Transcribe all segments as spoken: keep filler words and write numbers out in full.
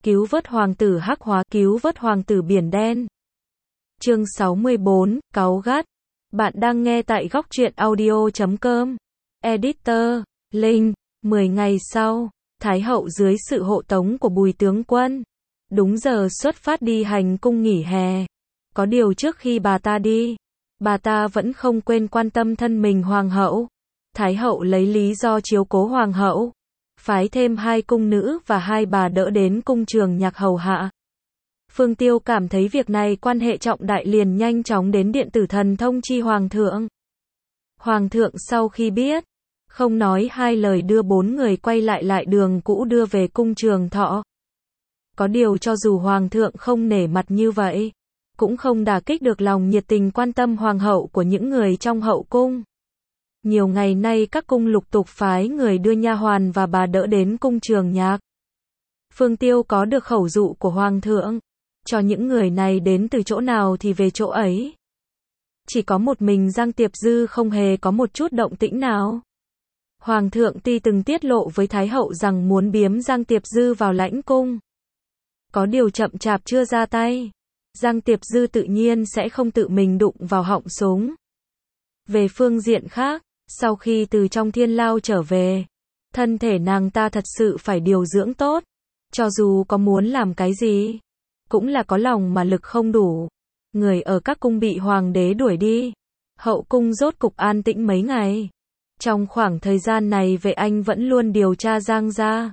cứu vớt hoàng tử hắc hóa, cứu vớt hoàng tử biển đen. Chương sáu mươi bốn, cáu gắt. Bạn đang nghe tại góc truyện audio chấm com. Editor, Linh. mười ngày sau, Thái hậu dưới sự hộ tống của Bùi tướng quân, đúng giờ xuất phát đi hành cung nghỉ hè. Có điều trước khi bà ta đi, bà ta vẫn không quên quan tâm thân mình hoàng hậu. Thái hậu lấy lý do chiếu cố hoàng hậu, phái thêm hai cung nữ và hai bà đỡ đến cung Trường Nhạc hầu hạ. Phương Tiêu cảm thấy việc này quan hệ trọng đại, liền nhanh chóng đến điện tử thần thông chi hoàng thượng. Hoàng thượng sau khi biết, không nói hai lời đưa bốn người quay lại lại đường cũ đưa về cung Trường Thọ. Có điều cho dù hoàng thượng không nể mặt như vậy, cũng không đả kích được lòng nhiệt tình quan tâm hoàng hậu của những người trong hậu cung. Nhiều ngày nay các cung lục tục phái người đưa nha hoàn và bà đỡ đến cung Trường Nhạc. Phương Tiêu có được khẩu dụ của hoàng thượng, cho những người này đến từ chỗ nào thì về chỗ ấy. Chỉ có một mình Giang Tiệp Dư không hề có một chút động tĩnh nào. Hoàng thượng tuy từng tiết lộ với Thái hậu rằng muốn biếm Giang Tiệp Dư vào lãnh cung. Có điều chậm chạp chưa ra tay. Giang Tiệp Dư tự nhiên sẽ không tự mình đụng vào họng súng. Về phương diện khác, sau khi từ trong thiên lao trở về, thân thể nàng ta thật sự phải điều dưỡng tốt. Cho dù có muốn làm cái gì, cũng là có lòng mà lực không đủ. Người ở các cung bị hoàng đế đuổi đi. Hậu cung rốt cục an tĩnh mấy ngày. Trong khoảng thời gian này Vệ Anh vẫn luôn điều tra Giang gia.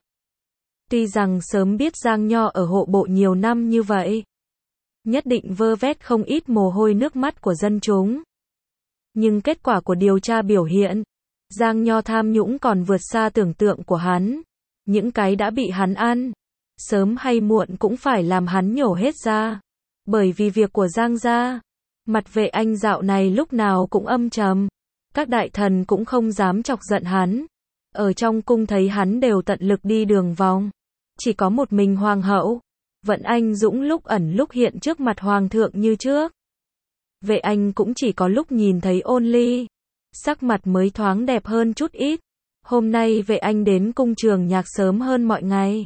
Tuy rằng sớm biết Giang Nho ở hộ bộ nhiều năm như vậy, nhất định vơ vét không ít mồ hôi nước mắt của dân chúng. Nhưng kết quả của điều tra biểu hiện, Giang Nho tham nhũng còn vượt xa tưởng tượng của hắn. Những cái đã bị hắn ăn, sớm hay muộn cũng phải làm hắn nhổ hết ra. Bởi vì việc của Giang gia, mặt Vệ Anh dạo này lúc nào cũng âm trầm. Các đại thần cũng không dám chọc giận hắn. Ở trong cung thấy hắn đều tận lực đi đường vòng. Chỉ có một mình hoàng hậu, vẫn anh dũng lúc ẩn lúc hiện trước mặt hoàng thượng như trước. Vệ Anh cũng chỉ có lúc nhìn thấy Ôn Ly, sắc mặt mới thoáng đẹp hơn chút ít. Hôm nay Vệ Anh đến cung Trường Nhạc sớm hơn mọi ngày.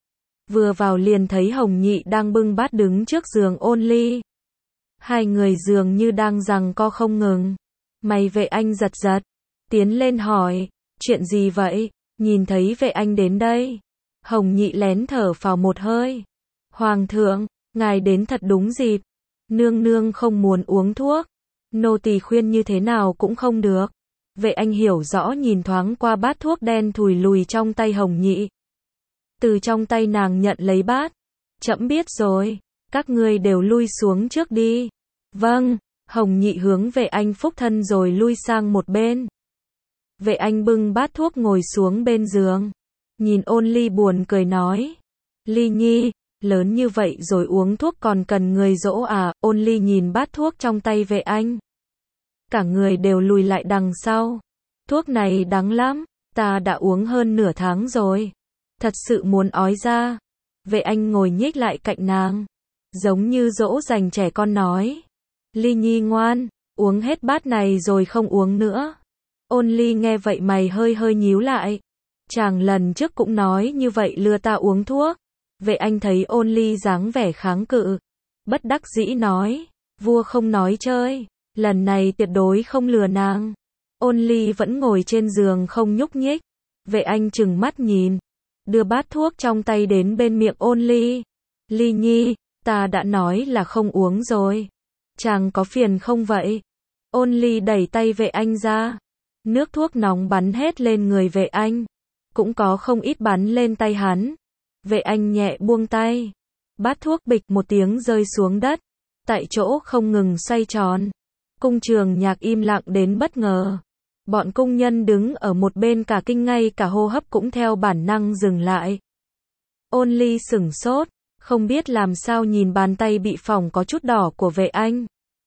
Vừa vào liền thấy Hồng Nhị đang bưng bát đứng trước giường Ôn Ly. Hai người dường như đang giằng co không ngừng. Mày Vệ Anh giật giật, tiến lên hỏi, chuyện gì vậy? Nhìn thấy Vệ Anh đến đây, Hồng Nhị lén thở phào một hơi. Hoàng thượng, ngài đến thật đúng dịp. Nương nương không muốn uống thuốc, nô tỳ khuyên như thế nào cũng không được. Vệ Anh hiểu rõ nhìn thoáng qua bát thuốc đen thùi lùi trong tay Hồng Nhị. Từ trong tay nàng nhận lấy bát. Trẫm biết rồi, các ngươi đều lui xuống trước đi. Vâng. Hồng Nhị hướng Vệ Anh phúc thân rồi lui sang một bên. Vệ Anh bưng bát thuốc ngồi xuống bên giường. Nhìn Ôn Ly buồn cười nói. Ly Nhi, lớn như vậy rồi uống thuốc còn cần người dỗ à? Ôn Ly nhìn bát thuốc trong tay Vệ Anh. Cả người đều lùi lại đằng sau. Thuốc này đắng lắm, ta đã uống hơn nửa tháng rồi. Thật sự muốn ói ra. Vệ Anh ngồi nhích lại cạnh nàng, giống như dỗ dành trẻ con nói. Ly Nhi ngoan, uống hết bát này rồi không uống nữa. Ôn Ly nghe vậy mày hơi hơi nhíu lại. Chàng lần trước cũng nói như vậy lừa ta uống thuốc. Vệ Anh thấy Ôn Ly dáng vẻ kháng cự, bất đắc dĩ nói, vua không nói chơi, lần này tuyệt đối không lừa nàng. Ôn Ly vẫn ngồi trên giường không nhúc nhích. Vệ Anh trừng mắt nhìn, đưa bát thuốc trong tay đến bên miệng Ôn Ly. Ly Nhi, ta đã nói là không uống rồi. Chàng có phiền không vậy? Ôn Ly đẩy tay Vệ Anh ra. Nước thuốc nóng bắn hết lên người Vệ Anh. Cũng có không ít bắn lên tay hắn. Vệ Anh nhẹ buông tay. Bát thuốc bịch một tiếng rơi xuống đất. Tại chỗ không ngừng xoay tròn. Cung Trường Nhạc im lặng đến bất ngờ. Bọn cung nhân đứng ở một bên cả kinh, ngay cả hô hấp cũng theo bản năng dừng lại. Ôn Ly sửng sốt. Không biết làm sao nhìn bàn tay bị phỏng có chút đỏ của Vệ Anh.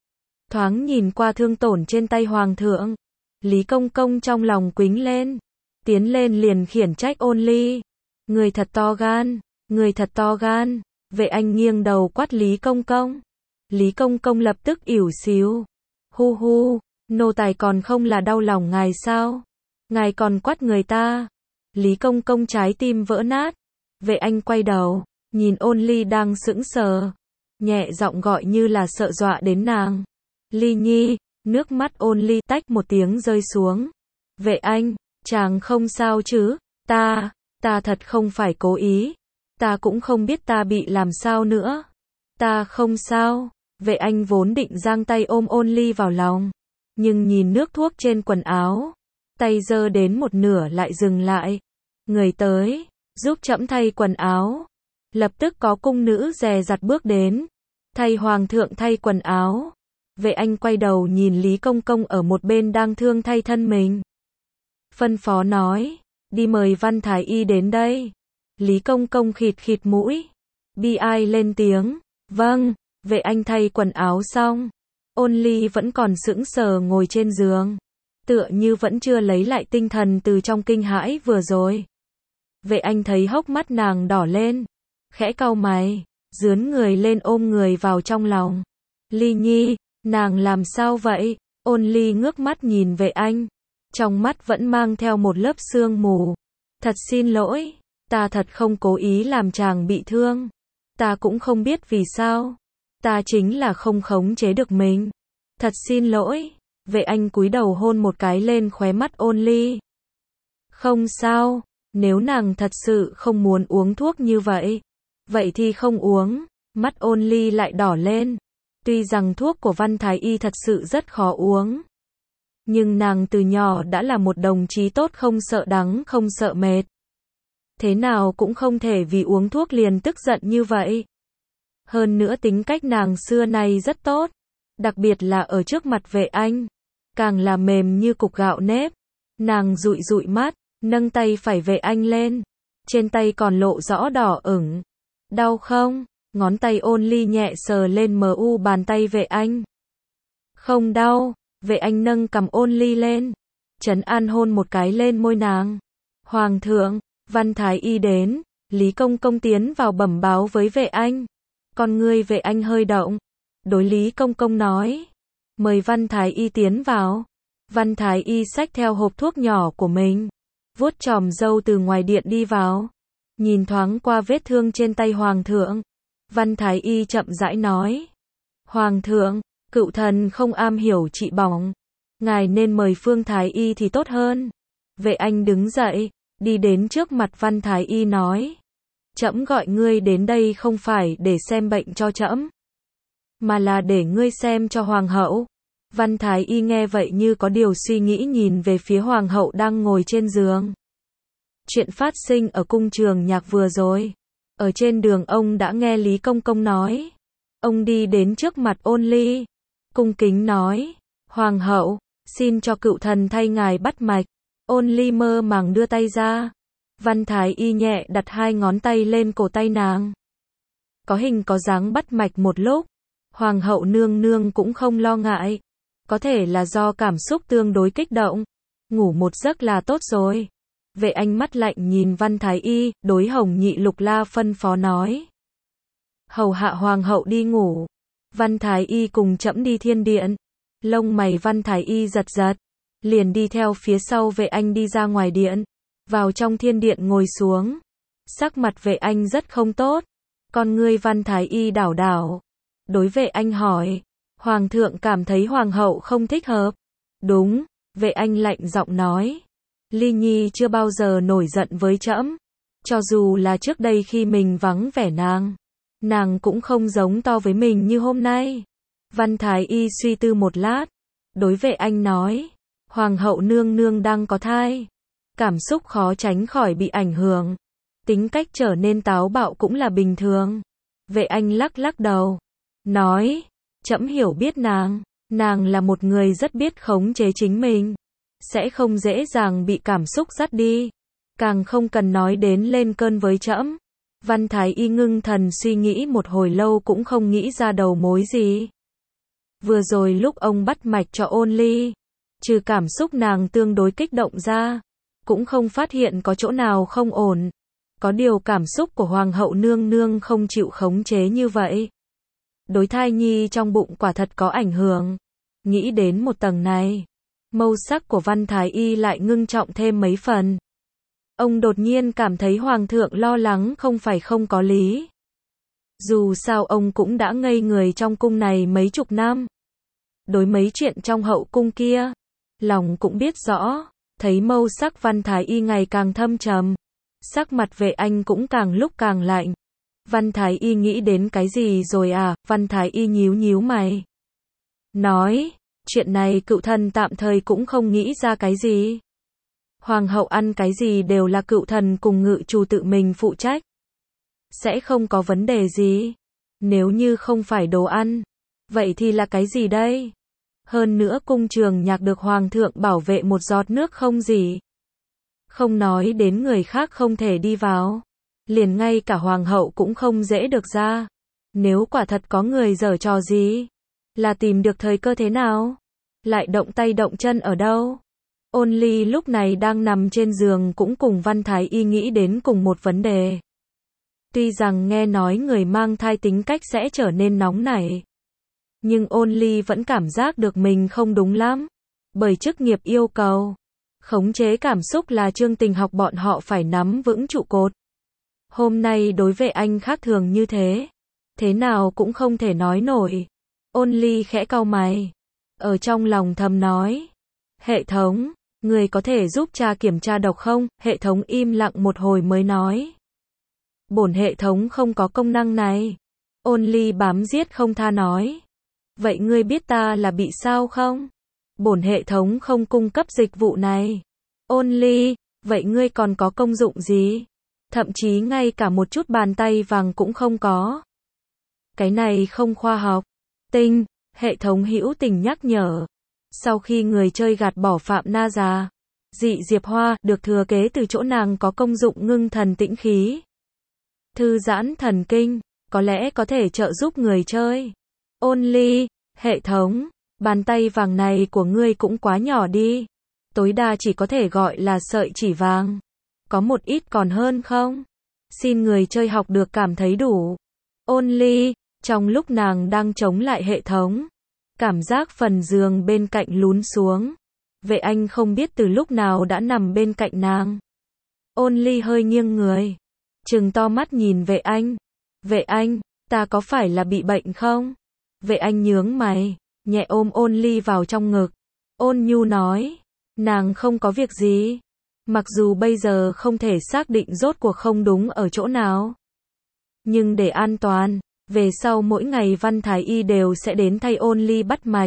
Thoáng nhìn qua thương tổn trên tay hoàng thượng. Lý Công Công trong lòng quính lên. Tiến lên liền khiển trách Ôn Ly. Người thật to gan, người thật to gan. Vệ Anh nghiêng đầu quát Lý Công Công. Lý Công Công lập tức ỉu xìu. Hu hu, nô tài còn không là đau lòng ngài sao? Ngài còn quát người ta. Lý Công Công trái tim vỡ nát. Vệ Anh quay đầu, nhìn Ôn Ly đang sững sờ, nhẹ giọng gọi như là sợ dọa đến nàng. Ly Nhi, nước mắt Ôn Ly tách một tiếng rơi xuống. Vệ Anh, chàng không sao chứ? Ta, ta thật không phải cố ý. Ta cũng không biết ta bị làm sao nữa. Ta không sao. Vệ Anh vốn định giang tay ôm Ôn Ly vào lòng, nhưng nhìn nước thuốc trên quần áo, tay giơ đến một nửa lại dừng lại. Người tới, giúp trẫm thay quần áo. Lập tức có cung nữ dè dặt bước đến, thay hoàng thượng thay quần áo. Vệ Anh quay đầu nhìn Lý Công Công ở một bên đang thương thay thân mình. Phân phó nói, đi mời Văn Thái Y đến đây. Lý Công Công khịt khịt mũi, bi ai lên tiếng, vâng. Vệ Anh thay quần áo xong, Ôn Ly vẫn còn sững sờ ngồi trên giường, tựa như vẫn chưa lấy lại tinh thần từ trong kinh hãi vừa rồi. Vệ Anh thấy hốc mắt nàng đỏ lên, khẽ cau mày, dướn người lên ôm người vào trong lòng. Ly Nhi, nàng làm sao vậy? Ôn Ly ngước mắt nhìn Vệ Anh, trong mắt vẫn mang theo một lớp sương mù. Thật xin lỗi, ta thật không cố ý làm chàng bị thương. Ta cũng không biết vì sao. Ta chính là không khống chế được mình. Thật xin lỗi. Vệ Anh cúi đầu hôn một cái lên khóe mắt Ôn Ly. Không sao, nếu nàng thật sự không muốn uống thuốc như vậy, vậy thì không uống. Mắt Ôn Ly lại đỏ lên. Tuy rằng thuốc của Văn Thái Y thật sự rất khó uống, nhưng nàng từ nhỏ đã là một đồng chí tốt, không sợ đắng không sợ mệt. Thế nào cũng không thể vì uống thuốc liền tức giận như vậy. Hơn nữa tính cách nàng xưa nay rất tốt, đặc biệt là ở trước mặt Vệ Anh, càng là mềm như cục gạo nếp. Nàng dụi dụi mắt, nâng tay phải Vệ Anh lên, trên tay còn lộ rõ đỏ ửng. Đau không? Ngón tay Ôn Ly nhẹ sờ lên mờ u bàn tay Vệ Anh. Không đau. Vệ Anh nâng cằm Ôn Ly lên, trấn an hôn một cái lên môi nàng. Hoàng thượng, Văn Thái Y đến. Lý Công Công tiến vào bẩm báo với Vệ Anh. Con ngươi Vệ Anh hơi động, đối Lý Công Công nói, mời Văn Thái Y tiến vào. Văn Thái Y xách theo hộp thuốc nhỏ của mình, vuốt chòm râu từ ngoài điện đi vào, nhìn thoáng qua vết thương trên tay Hoàng thượng. Văn Thái Y chậm rãi nói, Hoàng thượng, cựu thần không am hiểu trị bỏng, ngài nên mời Phương Thái Y thì tốt hơn. Vệ Anh đứng dậy, đi đến trước mặt Văn Thái Y nói, trẫm gọi ngươi đến đây không phải để xem bệnh cho trẫm, mà là để ngươi xem cho hoàng hậu. Văn Thái Y nghe vậy như có điều suy nghĩ nhìn về phía hoàng hậu đang ngồi trên giường. Chuyện phát sinh ở cung Trường Nhạc vừa rồi, ở trên đường ông đã nghe Lý Công Công nói. Ông đi đến trước mặt Ôn Ly, cung kính nói, hoàng hậu, xin cho cựu thần thay ngài bắt mạch. Ôn Ly mơ màng đưa tay ra. Văn Thái Y nhẹ đặt hai ngón tay lên cổ tay nàng, có hình có dáng bắt mạch một lúc. Hoàng hậu nương nương cũng không lo ngại, có thể là do cảm xúc tương đối kích động, ngủ một giấc là tốt rồi. Vệ Anh mắt lạnh nhìn Văn Thái Y, đối Hồng Nhị Lục La phân phó nói, hầu hạ hoàng hậu đi ngủ. Văn Thái Y cùng trẫm đi thiên điện. Lông mày Văn Thái Y giật giật, liền đi theo phía sau Vệ Anh đi ra ngoài điện, vào trong thiên điện ngồi xuống. Sắc mặt Vệ Anh rất không tốt, con ngươi Văn Thái Y đảo đảo, đối Vệ Anh hỏi, hoàng thượng cảm thấy hoàng hậu không thích hợp? Đúng. Vệ Anh lạnh giọng nói, Ly Nhi chưa bao giờ nổi giận với trẫm, cho dù là trước đây khi mình vắng vẻ nàng, nàng cũng không giống to với mình như hôm nay. Văn Thái Y suy tư một lát, đối Vệ Anh nói, hoàng hậu nương nương đang có thai, cảm xúc khó tránh khỏi bị ảnh hưởng, tính cách trở nên táo bạo cũng là bình thường. Vệ Anh lắc lắc đầu, nói, trẫm hiểu biết nàng, nàng là một người rất biết khống chế chính mình, sẽ không dễ dàng bị cảm xúc dắt đi, càng không cần nói đến lên cơn với trẫm. Văn Thái Y ngưng thần suy nghĩ một hồi lâu cũng không nghĩ ra đầu mối gì. Vừa rồi lúc ông bắt mạch cho Ôn Ly, trừ cảm xúc nàng tương đối kích động ra, cũng không phát hiện có chỗ nào không ổn. Có điều cảm xúc của hoàng hậu nương nương không chịu khống chế như vậy, đối thai nhi trong bụng quả thật có ảnh hưởng. Nghĩ đến một tầng này, mâu sắc của Văn Thái Y lại ngưng trọng thêm mấy phần. Ông đột nhiên cảm thấy hoàng thượng lo lắng không phải không có lý. Dù sao ông cũng đã ngây người trong cung này mấy chục năm. Đối mấy chuyện trong hậu cung kia, lòng cũng biết rõ, thấy mâu sắc Văn Thái Y ngày càng thâm trầm. Sắc mặt Vệ Anh cũng càng lúc càng lạnh. Văn Thái Y nghĩ đến cái gì rồi à? Văn Thái Y nhíu nhíu mày. Nói, chuyện này cựu thần tạm thời cũng không nghĩ ra cái gì. Hoàng hậu ăn cái gì đều là cựu thần cùng ngự chủ tự mình phụ trách. Sẽ không có vấn đề gì. Nếu như không phải đồ ăn, vậy thì là cái gì đây? Hơn nữa cung trường nhạc được hoàng thượng bảo vệ một giọt nước không gì. Không nói đến người khác không thể đi vào. Liền ngay cả hoàng hậu cũng không dễ được ra. Nếu quả thật có người giở trò gì, là tìm được thời cơ thế nào? Lại động tay động chân ở đâu? Ôn Ly lúc này đang nằm trên giường cũng cùng Văn Thái Y nghĩ đến cùng một vấn đề. Tuy rằng nghe nói người mang thai tính cách sẽ trở nên nóng nảy, nhưng Ôn Ly vẫn cảm giác được mình không đúng lắm. Bởi chức nghiệp yêu cầu, khống chế cảm xúc là chương trình học bọn họ phải nắm vững trụ cột. Hôm nay đối với anh khác thường như thế, thế nào cũng không thể nói nổi. Ôn Ly khẽ cau mày, ở trong lòng thầm nói, hệ thống, người có thể giúp cha kiểm tra độc không? Hệ thống im lặng một hồi mới nói, bổn hệ thống không có công năng này. Ôn Ly bám giết không tha nói, vậy ngươi biết ta là bị sao không? Bổn hệ thống không cung cấp dịch vụ này. Ôn Ly, vậy ngươi còn có công dụng gì? Thậm chí ngay cả một chút bàn tay vàng cũng không có. Cái này không khoa học. Tinh, hệ thống hữu tình nhắc nhở. Sau khi người chơi gạt bỏ Phạm Na già, dị diệp hoa được thừa kế từ chỗ nàng có công dụng ngưng thần tĩnh khí, thư giãn thần kinh, có lẽ có thể trợ giúp người chơi. Ôn Ly, hệ thống, bàn tay vàng này của ngươi cũng quá nhỏ đi. Tối đa chỉ có thể gọi là sợi chỉ vàng. Có một ít còn hơn không? Xin người chơi học được cảm thấy đủ. Ôn Ly, trong lúc nàng đang chống lại hệ thống, cảm giác phần giường bên cạnh lún xuống. Vệ Anh không biết từ lúc nào đã nằm bên cạnh nàng. Ôn Ly hơi nghiêng người, trừng to mắt nhìn Vệ Anh. Vệ Anh, ta có phải là bị bệnh không? Vệ Anh nhướng mày, nhẹ ôm Ôn Ly vào trong ngực. Ôn nhu nói, nàng không có việc gì. Mặc dù bây giờ không thể xác định rốt cuộc không đúng ở chỗ nào, nhưng để an toàn, về sau mỗi ngày Văn Thái Y đều sẽ đến thay Ôn Ly bắt mạch.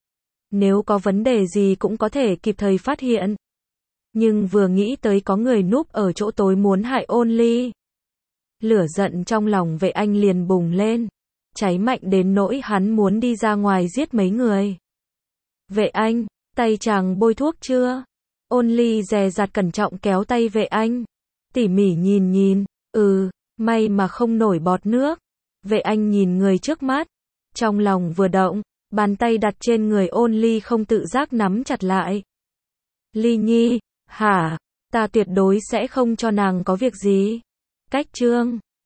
Nếu có vấn đề gì cũng có thể kịp thời phát hiện. Nhưng vừa nghĩ tới có người núp ở chỗ tối muốn hại Ôn Ly, lửa giận trong lòng Vệ Anh liền bùng lên, cháy mạnh đến nỗi hắn muốn đi ra ngoài giết mấy người. Vệ Anh, tay chàng bôi thuốc chưa? Ôn Ly dè dặt cẩn trọng kéo tay Vệ Anh, tỉ mỉ nhìn nhìn, ừ, may mà không nổi bọt nước. Vệ Anh nhìn người trước mắt, trong lòng vừa động, bàn tay đặt trên người Ôn Ly không tự giác nắm chặt lại. Ly Nhi, hả, ta tuyệt đối sẽ không cho nàng có việc gì. Cách chương